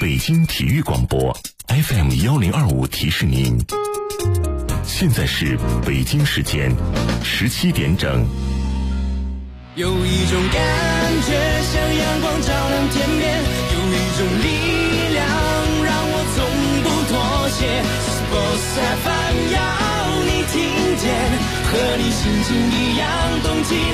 北京体育广播 FM1025 提示您，现在是北京时间17点整。 有一种感觉像阳光照亮天边，有一种力量让我从不妥协。Sports FM 要你听见，和你心情一样动起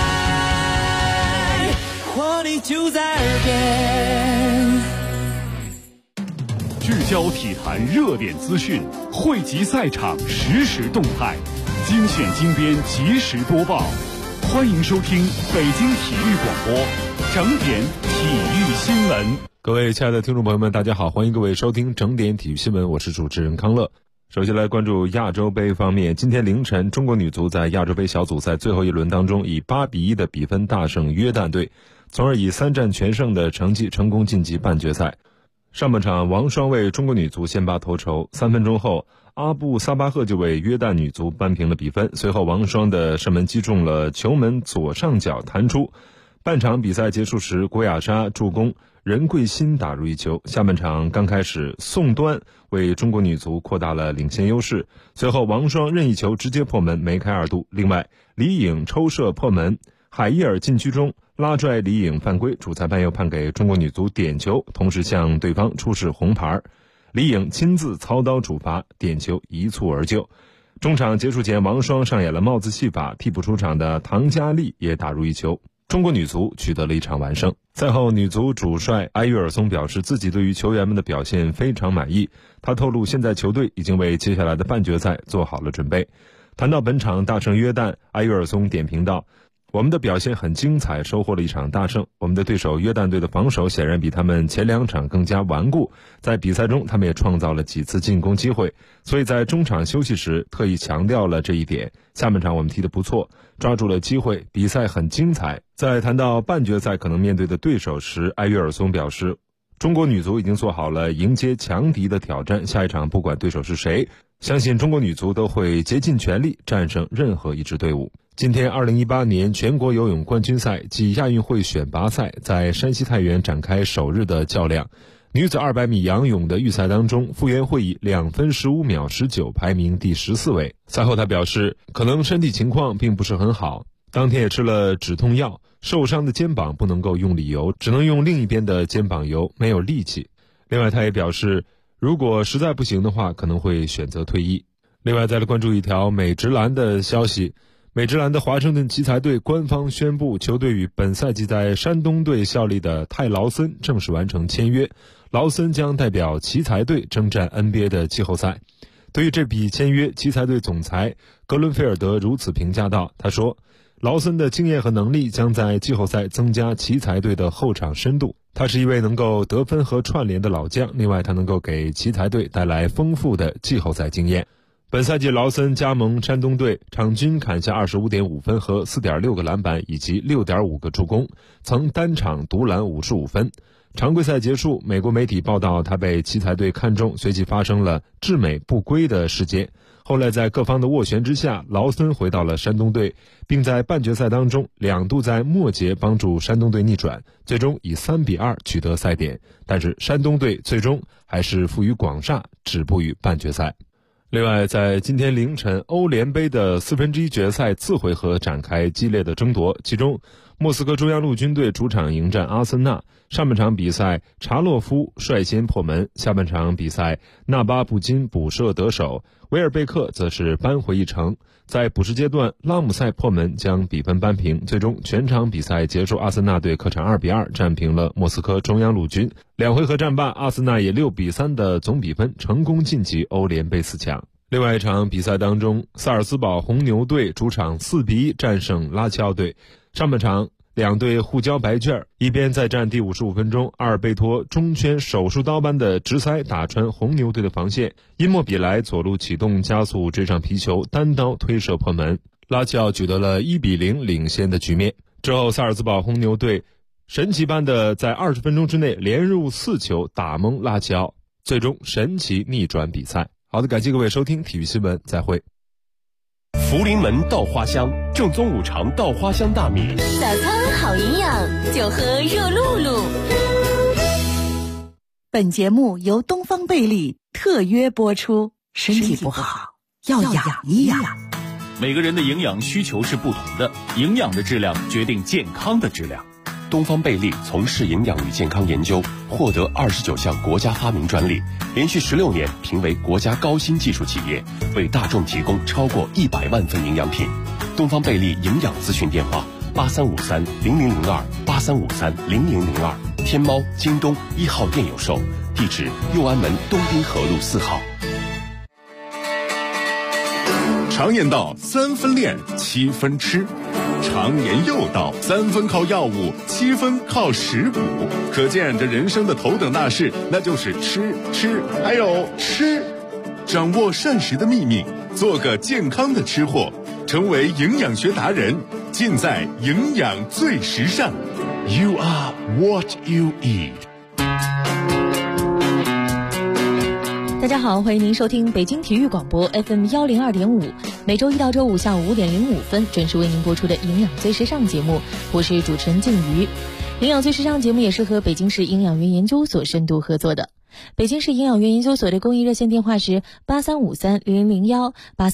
来，活力就在耳边。 聚焦体坛热点资讯，汇集赛场实时动态，精选精编及时播报。欢迎收听北京体育广播整点体育新闻。 各位亲爱的听众朋友们，大家好，欢迎各位收听整点体育新闻，我是主持人康乐。首先来关注亚洲杯方面，今天凌晨，中国女足在亚洲杯小组赛最后一轮当中以8-1的比分大胜约旦队，从而以3战全胜的成绩成功晋级半决赛。上半场，王霜为中国女足先拔头筹，3分钟后，阿布萨巴赫就为约旦女足扳平了比分。随后，王霜的射门击中了球门左上角弹出。半场比赛结束时，郭雅莎助攻，任桂欣打入一球。下半场刚开始，宋端为中国女足扩大了领先优势。随后，王霜任意球直接破门，梅开2度。另外，李颖抽射破门，海伊尔禁区中拉拽李颖犯规，主裁判又判给中国女足点球，同时向对方出示红牌。李颖亲自操刀主罚，点球一蹴而就。中场结束前，王霜上演了帽子戏法，替补出场的唐佳丽也打入一球，中国女足取得了一场完胜。赛后，女足主帅埃约尔松表示自己对于球员们的表现非常满意，他透露现在球队已经为接下来的半决赛做好了准备。谈到本场大胜约旦，埃约尔松点评道，我们的表现很精彩，收获了一场大胜。我们的对手约旦队的防守显然比他们前2场更加顽固，在比赛中他们也创造了几次进攻机会，所以在中场休息时特意强调了这一点。下半场我们踢得不错，抓住了机会，比赛很精彩。在谈到半决赛可能面对的对手时，埃约尔松表示，中国女足已经做好了迎接强敌的挑战，下一场不管对手是谁，相信中国女足都会竭尽全力战胜任何一支队伍。今天2018年全国游泳冠军赛暨亚运会选拔赛在山西太原展开首日的较量。女子200米仰泳的预赛当中，傅园慧以2分15秒19排名第14位。赛后她表示，可能身体情况并不是很好，当天也吃了止痛药，受伤的肩膀不能够用力游，只能用另一边的肩膀游，没有力气。另外她也表示，如果实在不行的话，可能会选择退役。另外再来关注一条美职篮的消息，美职篮的华盛顿奇才队官方宣布，球队与本赛季在山东队效力的泰劳森正式完成签约，劳森将代表奇才队征战 NBA 的季后赛。对于这笔签约，奇才队总裁格伦菲尔德如此评价道，他说，劳森的经验和能力将在季后赛增加奇才队的后场深度，他是一位能够得分和串联的老将，另外他能够给奇才队带来丰富的季后赛经验。本赛季劳森加盟山东队，场均砍下 25.5 分和 4.6 个篮板以及 6.5 个助攻，曾单场独篮55分。常规赛结束，美国媒体报道他被奇才队看中，随即发生了至美不归的事件。后来在各方的斡旋之下，劳森回到了山东队，并在半决赛当中2度在末节帮助山东队逆转，最终以3-2取得赛点。但是山东队最终还是负于广厦，止步于半决赛。另外，在今天凌晨，欧联杯的1/4决赛次回合展开激烈的争夺，其中莫斯科中央陆军队主场迎战阿森纳。上半场比赛，查洛夫率先破门，下半场比赛，纳巴布金补射得手，维尔贝克则是扳回一城。在补时阶段，拉姆塞破门将比分扳平，最终全场比赛结束，阿森纳队客场2-2战平了莫斯科中央陆军。2回合战罢，阿森纳以6-3的总比分成功晋级欧联杯4强。另外一场比赛当中，萨尔茨堡红牛队主场4-1战胜拉齐奥队。上半场两队互交白卷，一边在战第55分钟，阿尔贝托中圈手术刀般的直塞打穿红牛队的防线，因莫比莱左路启动加速追上皮球，单刀推射破门，拉齐奥取得了1-0领先的局面。之后萨尔茨堡红牛队神奇般的在20分钟之内连入4球，打懵拉齐奥，最终神奇逆转比赛。好的，感谢各位收听体育新闻，再会。 福临门稻花香，正宗五常稻花香大米， 早餐好营养，就喝热露露。 本节目由东方贝利特约播出。身体不好要养一养。 每个人的营养需求是不同的，营养的质量决定健康的质量。 东方贝利从事营养与健康研究，获得29项国家发明专利，连续16年评为国家高新技术企业，为大众提供超过100万份营养品。东方贝利营养咨询电话83530002，83530002，天猫、京东1号店有售，地址右安门东滨河路4号。 常言道3分练7分吃，常言又道3分靠药物7分靠食补，可见这人生的头等大事那就是吃还有吃。掌握膳食的秘密，做个健康的吃货，成为营养学达人，尽在营养最时尚。 You are what you eat。 大家好，欢迎您收听北京体育广播 FM 102.5，每周一到周五下午5点05分准时为您播出的营养最时尚节目，我是主持人静瑜。营养最时尚节目也是和北京市营养院研究所深度合作的。北京市营养院研究所的公益热线电话是83530001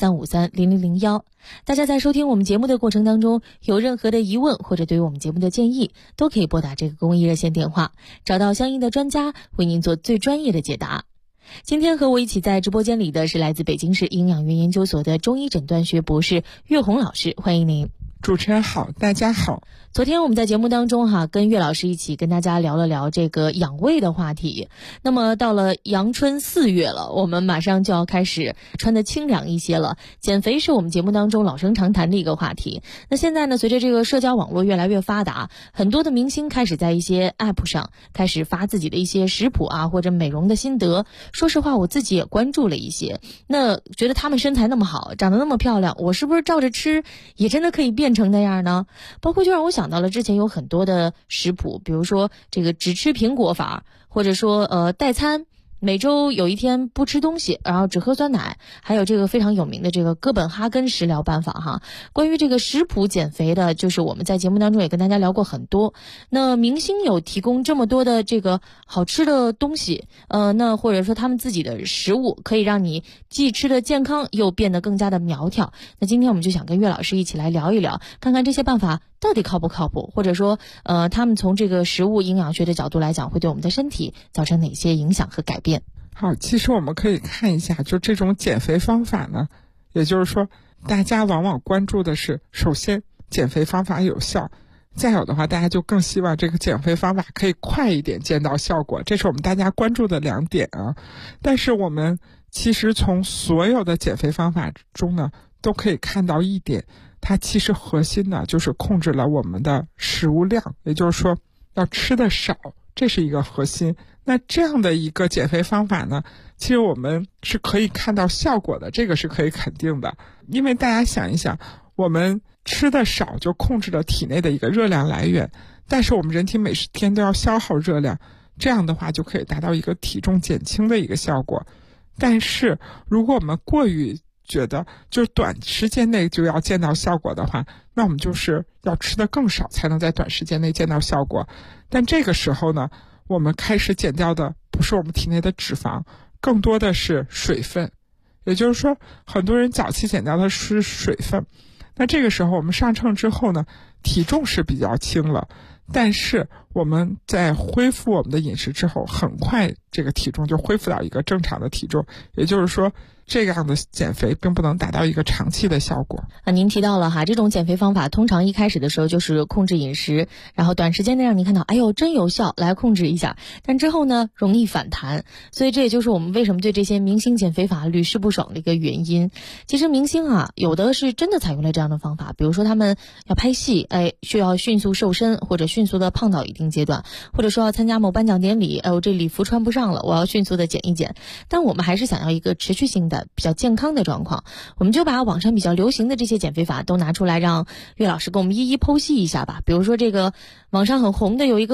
83530001。大家在收听我们节目的过程当中，有任何的疑问或者对于我们节目的建议，都可以拨打这个公益热线电话，找到相应的专家为您做最专业的解答。今天和我一起在直播间里的是来自北京市营养院研究所的中医诊断学博士岳红老师，欢迎您。 主持人好，大家好。 昨天我们在节目当中跟岳老师一起跟大家聊了聊这个养胃的话题。那么到了阳春4月了，我们马上就要开始穿得清凉一些了。减肥是我们节目当中老生常谈的一个话题。那现在呢，随着这个社交网络越来越发达，很多的明星开始在一些 app 上开始发自己的一些食谱或者美容的心得。说实话，我自己也关注了一些，那觉得他们身材那么好，长得那么漂亮，我是不是照着吃也真的可以变成那样呢？包括就让我想到了之前有很多的食谱，比如说这个只吃苹果法，或者说代餐，每周有一天不吃东西，然后只喝酸奶，还有这个非常有名的这个哥本哈根食疗办法关于这个食谱减肥的，就是我们在节目当中也跟大家聊过很多。那明星有提供这么多的这个好吃的东西，那或者说他们自己的食物可以让你既吃得健康又变得更加的苗条。那今天我们就想跟岳老师一起来聊一聊，看看这些办法到底靠不靠谱，或者说他们从这个食物营养学的角度来讲，会对我们的身体造成哪些影响和改变。 好，其实我们可以看一下，就这种减肥方法呢，也就是说大家往往关注的是，首先减肥方法有效，再有的话大家就更希望这个减肥方法可以快一点见到效果，这是我们大家关注的2点但是我们其实从所有的减肥方法中呢，都可以看到一点，它其实核心呢就是控制了我们的食物量，也就是说要吃的少，这是一个核心。那这样的一个减肥方法呢，其实我们是可以看到效果的，这个是可以肯定的。因为大家想一想，我们吃的少就控制了体内的一个热量来源，但是我们人体每天都要消耗热量，这样的话就可以达到一个体重减轻的一个效果。但是如果我们过于觉得就是短时间内就要见到效果的话，那我们就是要吃得更少才能在短时间内见到效果。但这个时候呢，我们开始减掉的不是我们体内的脂肪，更多的是水分。也就是说，很多人早期减掉的是水分。那这个时候我们上秤之后呢，体重是比较轻了，但是我们在恢复我们的饮食之后，很快这个体重就恢复到一个正常的体重。也就是说，这样的减肥并不能达到一个长期的效果。 您提到了这种减肥方法通常一开始的时候就是控制饮食，然后短时间内让你看到哎呦真有效，来控制一下，但之后呢容易反弹。所以这也就是我们为什么对这些明星减肥法屡试不爽的一个原因。其实明星有的是真的采用了这样的方法，比如说他们要拍戏，需要迅速瘦身，或者迅速的胖到一定阶段，或者说要参加某颁奖典礼，我这礼服穿不上了，我要迅速的减一减。但我们还是想要一个持续性的比较健康的状况，我们就把网上比较流行的这些减肥法都拿出来，让岳老师给我们一一剖析一下吧。比如说这个网上很红的有一个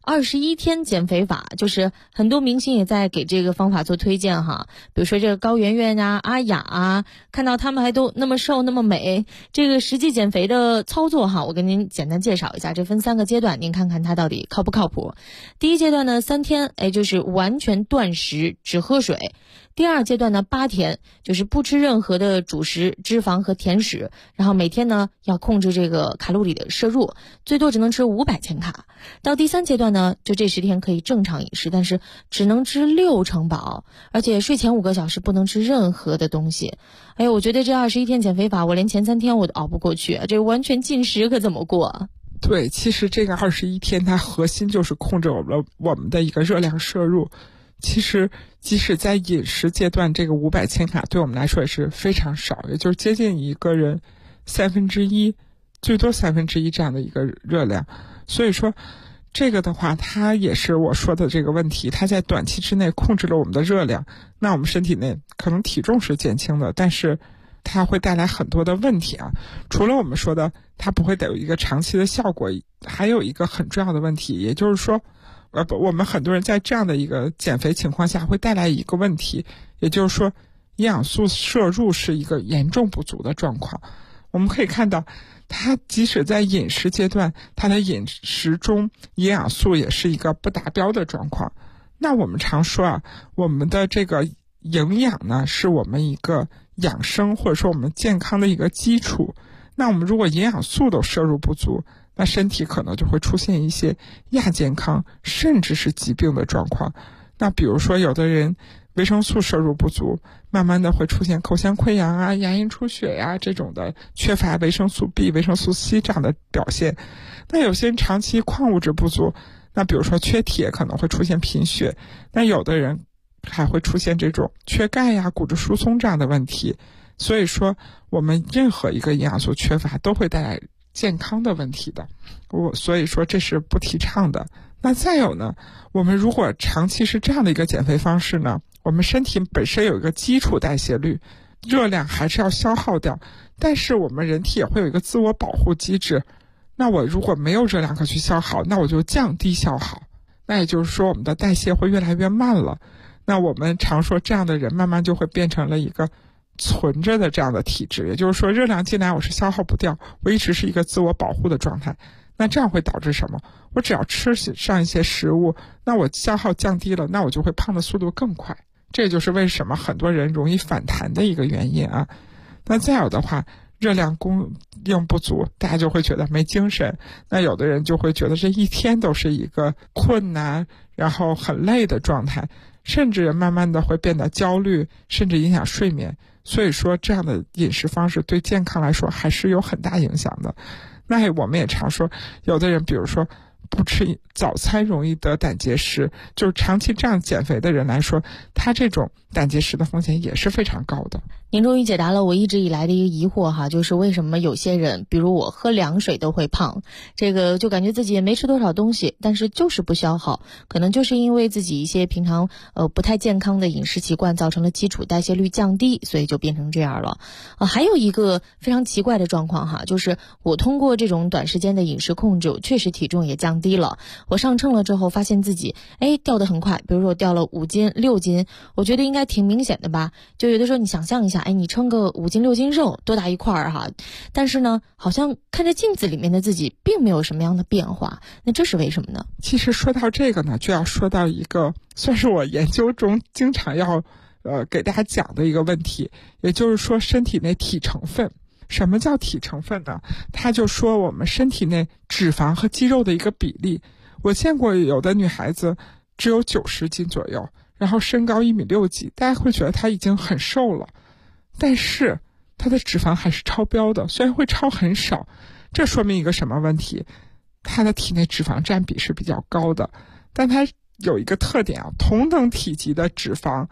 21天减肥法，就是很多明星也在给这个方法做推荐哈，比如说这个高圆圆啊、阿雅啊，看到他们还都那么瘦那么美，这个实际减肥的操作哈，我跟您简单介绍一下，这分3个阶段，您看看它到底靠不靠谱。第一阶段呢3天，就是完全断食，只喝水。第2阶段呢8天，就是不吃任何的主食、脂肪和甜食，然后每天呢要控制这个卡路里的摄入，最多只能吃500千卡。到第3阶段呢，就这10天可以正常饮食，但是只能吃60%饱，而且睡前5个小时不能吃任何的东西。我觉得这21天减肥法，我连前3天我都熬不过去，这完全禁食可怎么过？ 对，其实这个21天它核心就是控制我们的一个热量摄入。其实即使在饮食阶段，这个500千卡对我们来说也是非常少，也就是接近一个人1/3，最多1/3这样的一个热量。所以说这个的话，它也是我说的这个问题，它在短期之内控制了我们的热量，那我们身体内可能体重是减轻的，但是它会带来很多的问题啊。除了我们说的它不会有一个长期的效果，还有一个很重要的问题，也就是说我们很多人在这样的一个减肥情况下会带来一个问题，也就是说营养素摄入是一个严重不足的状况。我们可以看到它即使在饮食阶段，它的饮食中营养素也是一个不达标的状况。那我们常说我们的这个营养呢，是我们一个养生或者说我们健康的一个基础。那我们如果营养素都摄入不足，那身体可能就会出现一些亚健康甚至是疾病的状况。那比如说有的人维生素摄入不足，慢慢的会出现口腔溃疡啊、牙龈出血呀这种的，缺乏维生素 B、维生素 C 这样的表现。那有些人长期矿物质不足，那比如说缺铁可能会出现贫血，那有的人还会出现这种缺钙呀、骨质疏松这样的问题。所以说我们任何一个营养素缺乏都会带来健康的问题的，所以说这是不提倡的。那再有呢，我们如果长期是这样的一个减肥方式呢，我们身体本身有一个基础代谢率，热量还是要消耗掉，但是我们人体也会有一个自我保护机制。那我如果没有热量可去消耗，那我就降低消耗，那也就是说我们的代谢会越来越慢了。那我们常说这样的人慢慢就会变成了一个存着的这样的体质，也就是说热量进来我是消耗不掉，我一直是一个自我保护的状态。那这样会导致什么？我只要吃上一些食物，那我消耗降低了，那我就会胖的速度更快。这就是为什么很多人容易反弹的一个原因啊。那再有的话，热量供应不足，大家就会觉得没精神，那有的人就会觉得这一天都是一个困难然后很累的状态，甚至慢慢的会变得焦虑，甚至影响睡眠。所以说这样的饮食方式对健康来说还是有很大影响的。那我们也常说，有的人比如说不吃早餐容易得胆结石，就是长期这样减肥的人来说，他这种胆结石的风险也是非常高的。 您终于解答了我一直以来的一个疑惑哈，就是为什么有些人，比如我喝凉水都会胖，这个就感觉自己也没吃多少东西，但是就是不消耗，可能就是因为自己一些平常不太健康的饮食习惯造成了基础代谢率降低，所以就变成这样了。还有一个非常奇怪的状况哈，就是我通过这种短时间的饮食控制，我确实体重也降低了。我上称了之后发现自己掉得很快，比如说我掉了5斤6斤，我觉得应该挺明显的吧。就有的时候你想象一下，你称个5斤6斤肉多大一块哈，但是呢好像看着镜子里面的自己并没有什么样的变化，那这是为什么呢？ 其实说到这个呢，就要说到一个算是我研究中经常要给大家讲的一个问题，也就是说身体内体成分。什么叫体成分呢？它就说我们身体内脂肪和肌肉的一个比例。我见过有的女孩子只有90斤左右，然后身高1.6米，大家会觉得她已经很瘦了，但是她的脂肪还是超标的，虽然会超很少。这说明一个什么问题？她的体内脂肪占比是比较高的，但她有一个特点同等体积的脂肪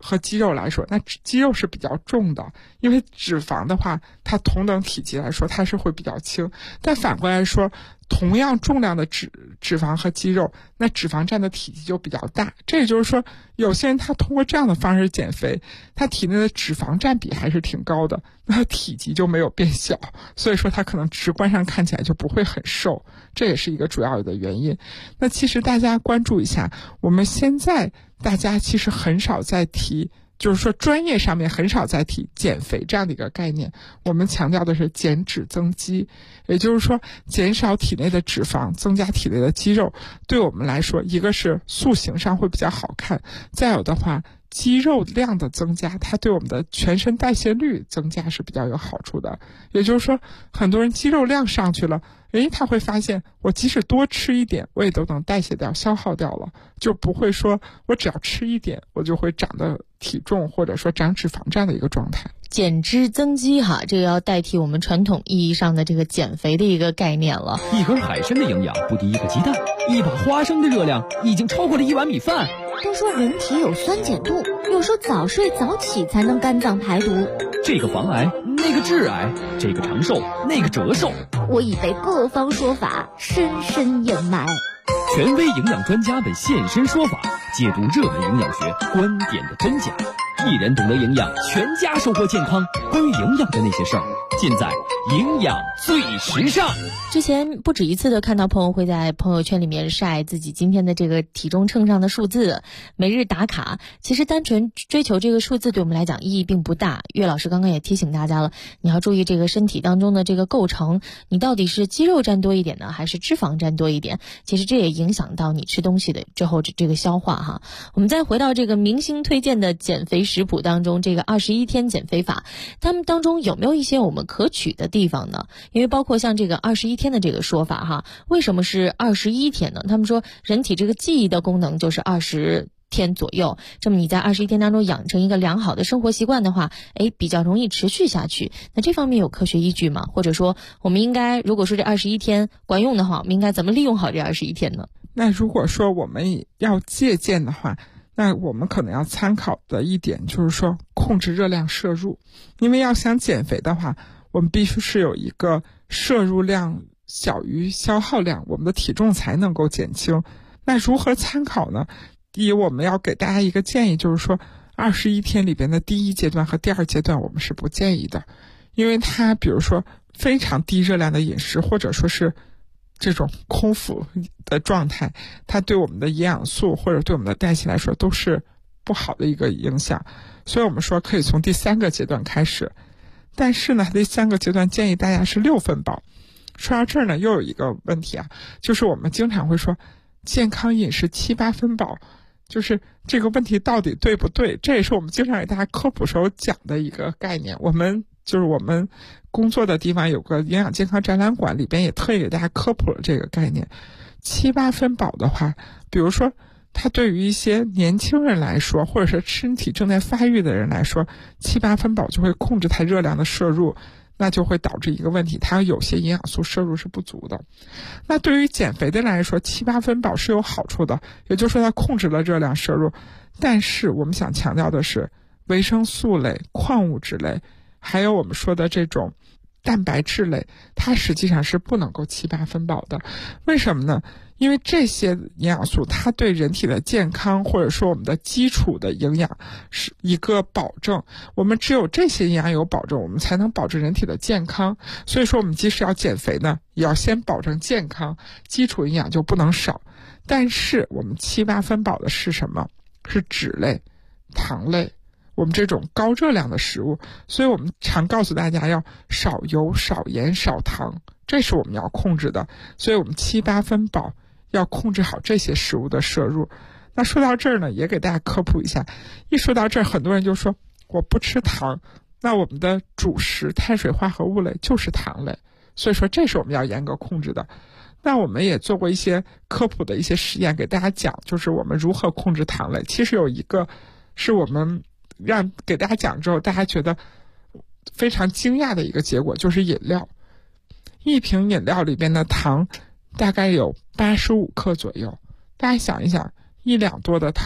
和肌肉来说，那肌肉是比较重的，因为脂肪的话，它同等体积来说，它是会比较轻。但反过来说，同样重量的脂肪和肌肉，那脂肪占的体积就比较大。这也就是说，有些人他通过这样的方式减肥，他体内的脂肪占比还是挺高的，那他体积就没有变小，所以说他可能直观上看起来就不会很瘦，这也是一个主要的原因。那其实大家关注一下，我们现在大家其实很少在提，就是说专业上面很少在提减肥这样的一个概念，我们强调的是减脂增肌，也就是说减少体内的脂肪，增加体内的肌肉，对我们来说，一个是塑形上会比较好看，再有的话肌肉量的增加，它对我们的全身代谢率增加是比较有好处的。也就是说，很多人肌肉量上去了，他会发现我即使多吃一点，我也都能代谢掉、消耗掉了，就不会说我只要吃一点，我就会长的体重或者说长脂肪这样的一个状态。 减脂增肌哈，这个要代替我们传统意义上的这个减肥的一个概念了。 一根海参的营养不敌一个鸡蛋，一把花生的热量已经超过了一碗米饭。 都说人体有酸碱度，有时候早睡早起才能肝脏排毒。 这个防癌，那个致癌，这个长寿，那个折寿。 我已被各方说法深深掩埋。 权威营养专家们现身说法，解读热门营养学观点的真假。一人懂得营养，全家收获健康。关于营养的那些事儿，尽在营养最时尚。 之前不止一次的看到朋友会在朋友圈里面晒自己今天的这个体重秤上的数字，每日打卡。其实单纯追求这个数字对我们来讲意义并不大。岳老师刚刚也提醒大家了，你要注意这个身体当中的这个构成，你到底是肌肉占多一点呢，还是脂肪占多一点？其实这也影响到你吃东西的之后这个消化哈。我们再回到这个明星推荐的减肥食谱当中，这个21天减肥法，他们当中有没有一些我们可取的地方呢？因为包括像这个21天的这个说法哈，为什么是21天呢？他们说人体这个记忆的功能就是20天左右，这么你在21天当中养成一个良好的生活习惯的话，比较容易持续下去。那这方面有科学依据吗？或者说我们应该，如果说这21天管用的话，我们应该怎么利用好这21天呢？ 那如果说我们要借鉴的话，那我们可能要参考的一点就是说控制热量摄入，因为要想减肥的话，我们必须是有一个摄入量小于消耗量，我们的体重才能够减轻。那如何参考呢？第一，我们要给大家一个建议，就是说21天里边的第一阶段和第二阶段我们是不建议的，因为它比如说非常低热量的饮食，或者说是这种空腹的状态，它对我们的营养素或者对我们的代谢来说都是不好的一个影响。所以我们说可以从第3个阶段开始，但是呢第3个阶段建议大家是6分饱。说到这儿呢，又有一个问题啊，就是我们经常会说健康饮食7、8分饱，就是这个问题到底对不对？这也是我们经常给大家科普时候讲的一个概念。我们工作的地方有个营养健康展览馆，里边也特意给大家科普了这个概念。7、8分饱的话，比如说它对于一些年轻人来说，或者是身体正在发育的人来说，7、8分饱就会控制它热量的摄入，那就会导致一个问题，它有些营养素摄入是不足的。那对于减肥的人来说，7、8分饱是有好处的，也就是说它控制了热量摄入。但是我们想强调的是，维生素类、矿物质类，还有我们说的这种蛋白质类，它实际上是不能够7、8分饱的。为什么呢？因为这些营养素它对人体的健康或者说我们的基础的营养是一个保证，我们只有这些营养有保证，我们才能保证人体的健康。所以说我们即使要减肥呢，也要先保证健康，基础营养就不能少。但是我们7、8分饱的是什么？是脂类、糖类，我们这种高热量的食物。所以我们常告诉大家要少油、少盐、少糖，这是我们要控制的。所以我们7、8分饱要控制好这些食物的摄入。那说到这儿呢，也给大家科普一下，一说到这儿，很多人就说我不吃糖，那我们的主食碳水化合物类就是糖类，所以说这是我们要严格控制的。那我们也做过一些科普的一些实验给大家讲，就是我们如何控制糖类。其实有一个是我们给大家讲之后大家觉得非常惊讶的一个结果，就是饮料。一瓶饮料里边的糖大概有85克左右，大家想一想，1两多的糖，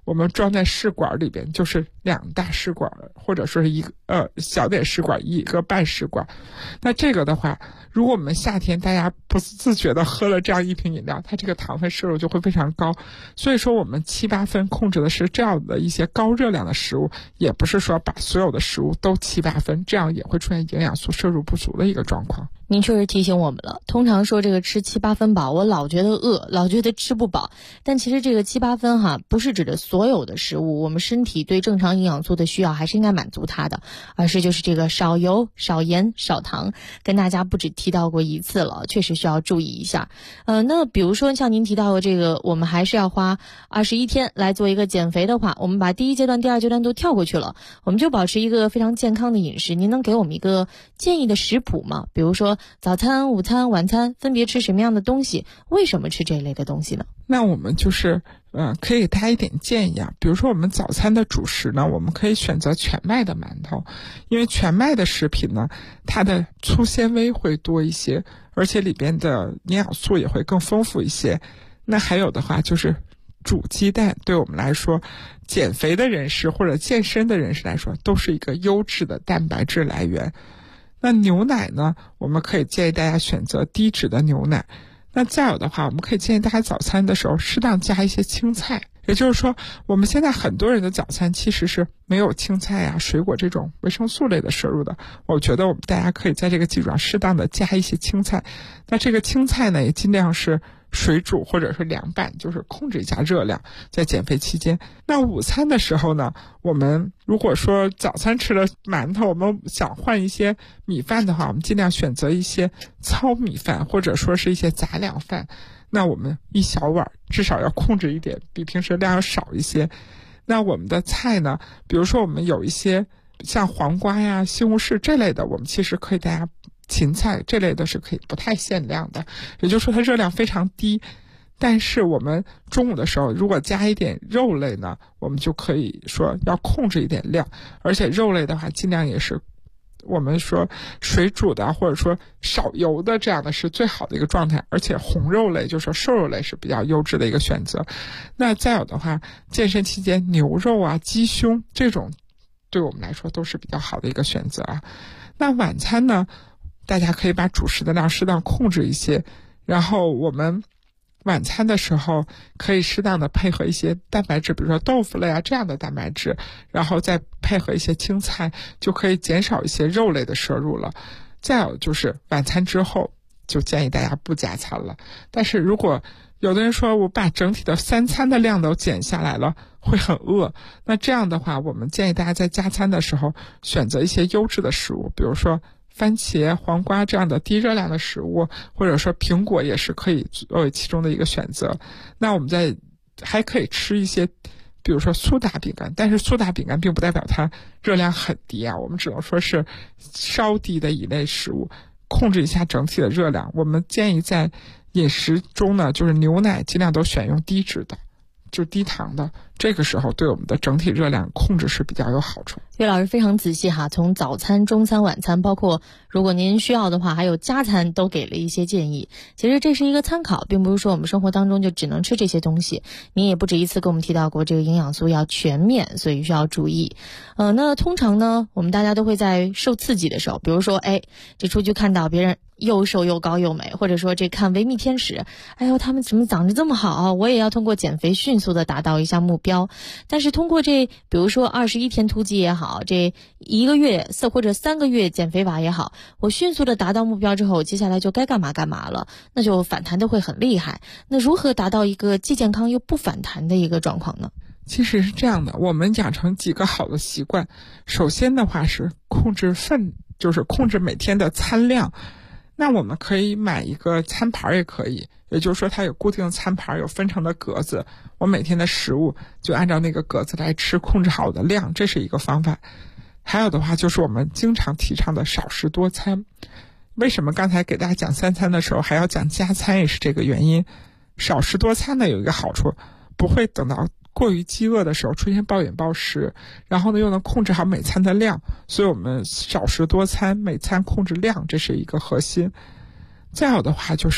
我们装在试管里边，就是2大试管，或者说是一个小点试管1个半试管。那这个的话，如果我们夏天大家不自觉的喝了这样一瓶饮料，它这个糖分摄入就会非常高。所以说我们7、8分控制的是这样的一些高热量的食物，也不是说把所有的食物都7、8分，这样也会出现营养素摄入不足的一个状况。 您确实提醒我们了，通常说这个吃7、8分饱，我老觉得饿，老觉得吃不饱，但其实这个7、8分不是指的所有的食物，我们身体对正常营养素的需要还是应该满足它的，而是就是这个少油、少盐、少糖，跟大家不止提到过一次了，确实需要注意一下。那比如说像您提到的这个，我们还是要花21天来做一个减肥的话，我们把第1阶段、第2阶段都跳过去了，我们就保持一个非常健康的饮食，您能给我们一个建议的食谱吗？比如说早餐、午餐、晚餐分别吃什么样的东西？为什么吃这一类的东西呢？ 那我们就是可以给大家一点建议啊。比如说我们早餐的主食呢，我们可以选择全麦的馒头，因为全麦的食品呢，它的粗纤维会多一些，而且里边的营养素也会更丰富一些。那还有的话就是煮鸡蛋，对我们来说，减肥的人士或者健身的人士来说，都是一个优质的蛋白质来源。那牛奶呢，我们可以建议大家选择低脂的牛奶。那再有的话，我们可以建议大家早餐的时候适当加一些青菜，也就是说我们现在很多人的早餐其实是没有青菜啊、水果这种维生素类的摄入的。我觉得我们大家可以在这个基础上适当的加一些青菜。那这个青菜呢，也尽量是水煮或者是凉拌，就是控制一下热量，在减肥期间。那午餐的时候呢，我们如果说早餐吃了馒头，我们想换一些米饭的话，我们尽量选择一些糙米饭，或者说是一些杂粮饭。那我们1小碗至少要控制一点，比平时量要少一些。那我们的菜呢，比如说我们有一些像黄瓜呀、西红柿这类的，我们其实可以大家芹菜这类的是可以不太限量的，也就是说它热量非常低。但是我们中午的时候如果加一点肉类呢，我们就可以说要控制一点量，而且肉类的话尽量也是我们说水煮的或者说少油的，这样的是最好的一个状态。而且红肉类就是说瘦肉类是比较优质的一个选择。那再有的话，健身期间牛肉啊、鸡胸这种对我们来说都是比较好的一个选择啊。那晚餐呢，大家可以把主食的量适当控制一些，然后我们晚餐的时候可以适当的配合一些蛋白质，比如说豆腐类啊这样的蛋白质，然后再配合一些青菜，就可以减少一些肉类的摄入了。再有就是晚餐之后就建议大家不加餐了。但是如果有的人说我把整体的3餐的量都减下来了，会很饿，那这样的话我们建议大家在加餐的时候选择一些优质的食物，比如说番茄、黄瓜这样的低热量的食物，或者说苹果也是可以作为其中的一个选择。那我们还可以吃一些比如说苏打饼干，但是苏打饼干并不代表它热量很低啊，我们只能说是稍低的一类食物，控制一下整体的热量。我们建议在饮食中呢，就是牛奶尽量都选用低脂的，就是低糖的，这个时候对我们的整体热量控制是比较有好处。 岳老师非常仔细哈，从早餐、中餐、晚餐，包括如果您需要的话还有加餐，都给了一些建议。其实这是一个参考，并不是说我们生活当中就只能吃这些东西。您也不止一次跟我们提到过，这个营养素要全面，所以需要注意。那通常呢，我们大家都会在受刺激的时候，比如说这出去看到别人又瘦又高又美，或者说这看维密天使，哎呦他们怎么长得这么好，我也要通过减肥迅速的达到一项目标。但是通过比如说21天突击也好，这1个月或者3个月减肥法也好，我迅速的达到目标之后，接下来就该干嘛干嘛了，那就反弹的会很厉害。那如何达到一个既健康又不反弹的一个状况呢？ 其实是这样的，我们养成几个好的习惯。首先的话是控制就是控制每天的餐量。那我们可以买一个餐盘也可以，也就是说它有固定的餐盘，有分成的格子，我每天的食物就按照那个格子来吃，控制好我的量，这是一个方法。还有的话就是我们经常提倡的少食多餐。为什么刚才给大家讲3餐的时候还要讲加餐，也是这个原因。少食多餐呢有一个好处，不会等到过于饥饿的时候出现暴饮暴食，然后呢又能控制好每餐的量，所以我们少食多餐，每餐控制量，这是一个核心。再有的话就是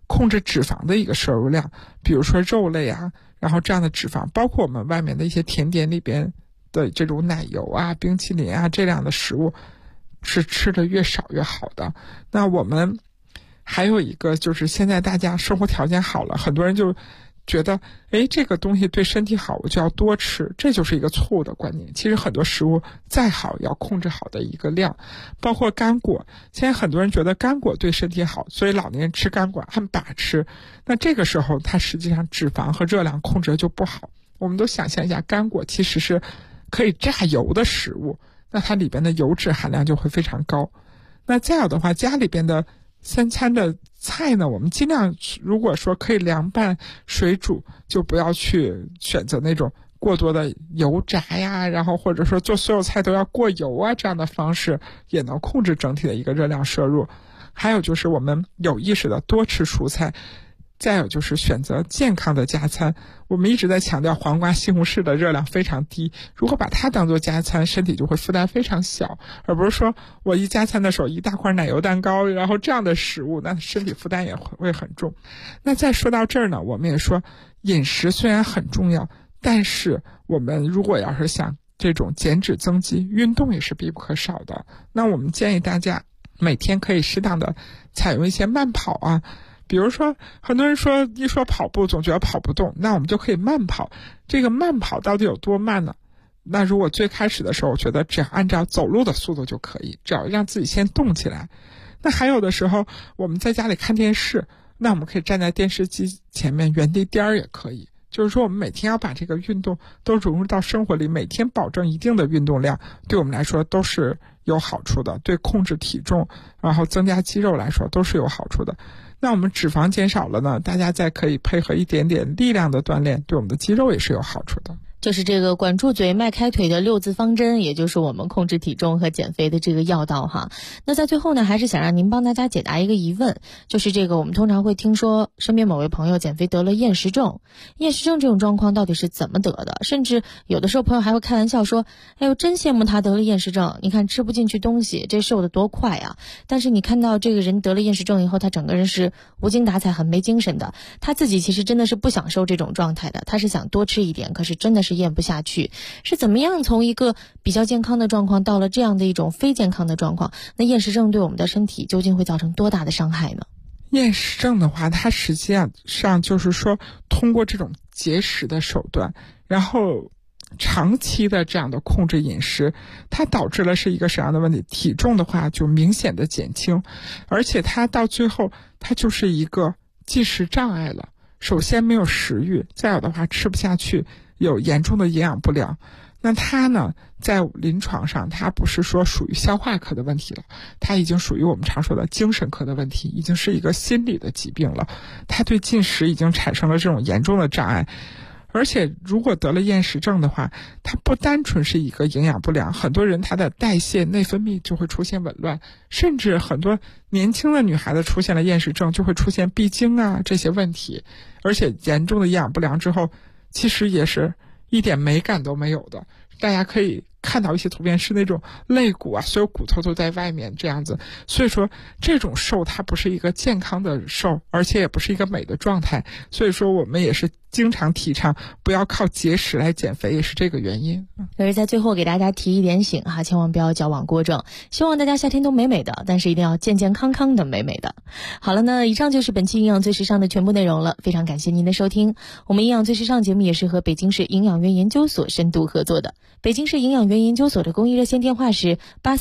控制脂肪的一个摄入量，比如说肉类啊，然后这样的脂肪，包括我们外面的一些甜点里边的这种奶油啊、冰淇淋啊这样的食物，是吃的越少越好的。那我们还有一个就是现在大家生活条件好了，很多人就觉得这个东西对身体好，我就要多吃，这就是一个错误的观念。其实很多食物再好也要控制好的一个量，包括干果，现在很多人觉得干果对身体好，所以老年人吃干果按把吃，那这个时候它实际上脂肪和热量控制就不好。我们都想象一下，干果其实是可以榨油的食物，那它里边的油脂含量就会非常高。那再有的话，家里边的三餐的菜呢，我们尽量如果说可以凉拌水煮，就不要去选择那种过多的油炸呀，然后或者说做所有菜都要过油啊，这样的方式也能控制整体的一个热量摄入。还有就是我们有意识的多吃蔬菜，再有就是选择健康的加餐。我们一直在强调黄瓜、西红柿的热量非常低，如果把它当做加餐，身体就会负担非常小，而不是说我一加餐的时候一大块奶油蛋糕，然后这样的食物，那身体负担也会很重。那再说到这儿呢，我们也说饮食虽然很重要，但是我们如果要是想这种减脂增肌，运动也是必不可少的。那我们建议大家每天可以适当的采用一些慢跑啊，比如说很多人说一说跑步总觉得跑不动，那我们就可以慢跑。这个慢跑到底有多慢呢？那如果最开始的时候，我觉得只要按照走路的速度就可以，只要让自己先动起来。那还有的时候我们在家里看电视，那我们可以站在电视机前面原地颠儿也可以。就是说我们每天要把这个运动都融入到生活里，每天保证一定的运动量，对我们来说都是有好处的，对控制体重然后增加肌肉来说都是有好处的。那我们脂肪减少了呢，大家再可以配合一点点力量的锻炼，对我们的肌肉也是有好处的。 就是这个管住嘴迈开腿的6字方针，也就是我们控制体重和减肥的这个要道哈。那在最后呢，还是想让您帮大家解答一个疑问，就是这个我们通常会听说身边某位朋友减肥得了厌食症，厌食症这种状况到底是怎么得的？甚至有的时候朋友还会开玩笑说，哎呦真羡慕他得了厌食症，你看吃不进去东西，这瘦得多快啊。但是你看到这个人得了厌食症以后，他整个人是无精打采很没精神的，他自己其实真的是不享受这种状态的，他是想多吃一点，可是真的是咽不下去。是怎么样从一个比较健康的状况到了这样的一种非健康的状况？那厌食症对我们的身体究竟会造成多大的伤害呢？ 厌食症的话，它实际上就是说通过这种节食的手段，然后长期的这样的控制饮食，它导致了是一个什么样的问题？体重的话就明显的减轻，而且它到最后它就是一个进食障碍了。首先没有食欲，再有的话吃不下去，有严重的营养不良。那它呢，在临床上它不是说属于消化科的问题了，它已经属于我们常说的精神科的问题，已经是一个心理的疾病了。它对进食已经产生了这种严重的障碍。而且如果得了厌食症的话，它不单纯是一个营养不良，很多人他的代谢内分泌就会出现紊乱，甚至很多年轻的女孩子出现了厌食症就会出现闭经啊这些问题。而且严重的营养不良之后，其实也是一点美感都没有的。大家可以看到一些图片是那种肋骨啊，所有骨头都在外面这样子。所以说这种瘦它不是一个健康的瘦，而且也不是一个美的状态。所以说我们也是经常提倡不要靠节食来减肥，也是这个原因。 所以在最后给大家提一点醒哈，千万不要矫枉过正。希望大家夏天都美美的，但是一定要健健康康的美美的。好了，那以上就是本期营养最时尚的全部内容了，非常感谢您的收听。我们营养最时尚节目也是和北京市营养院研究所深度合作的。北京市营养院研究所的公益热线电话是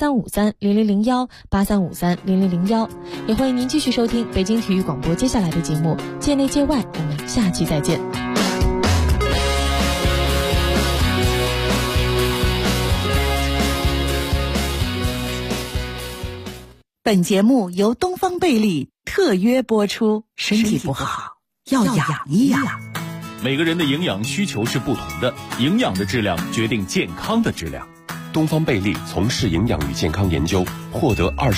83530001 83530001，也欢迎您继续收听北京体育广播接下来的节目，界内界外，我们下期再见。 本节目由东方贝利特约播出，身体不好要养一养。 每个人的营养需求是不同的，营养的质量决定健康的质量。 东方贝利从事营养与健康研究，获得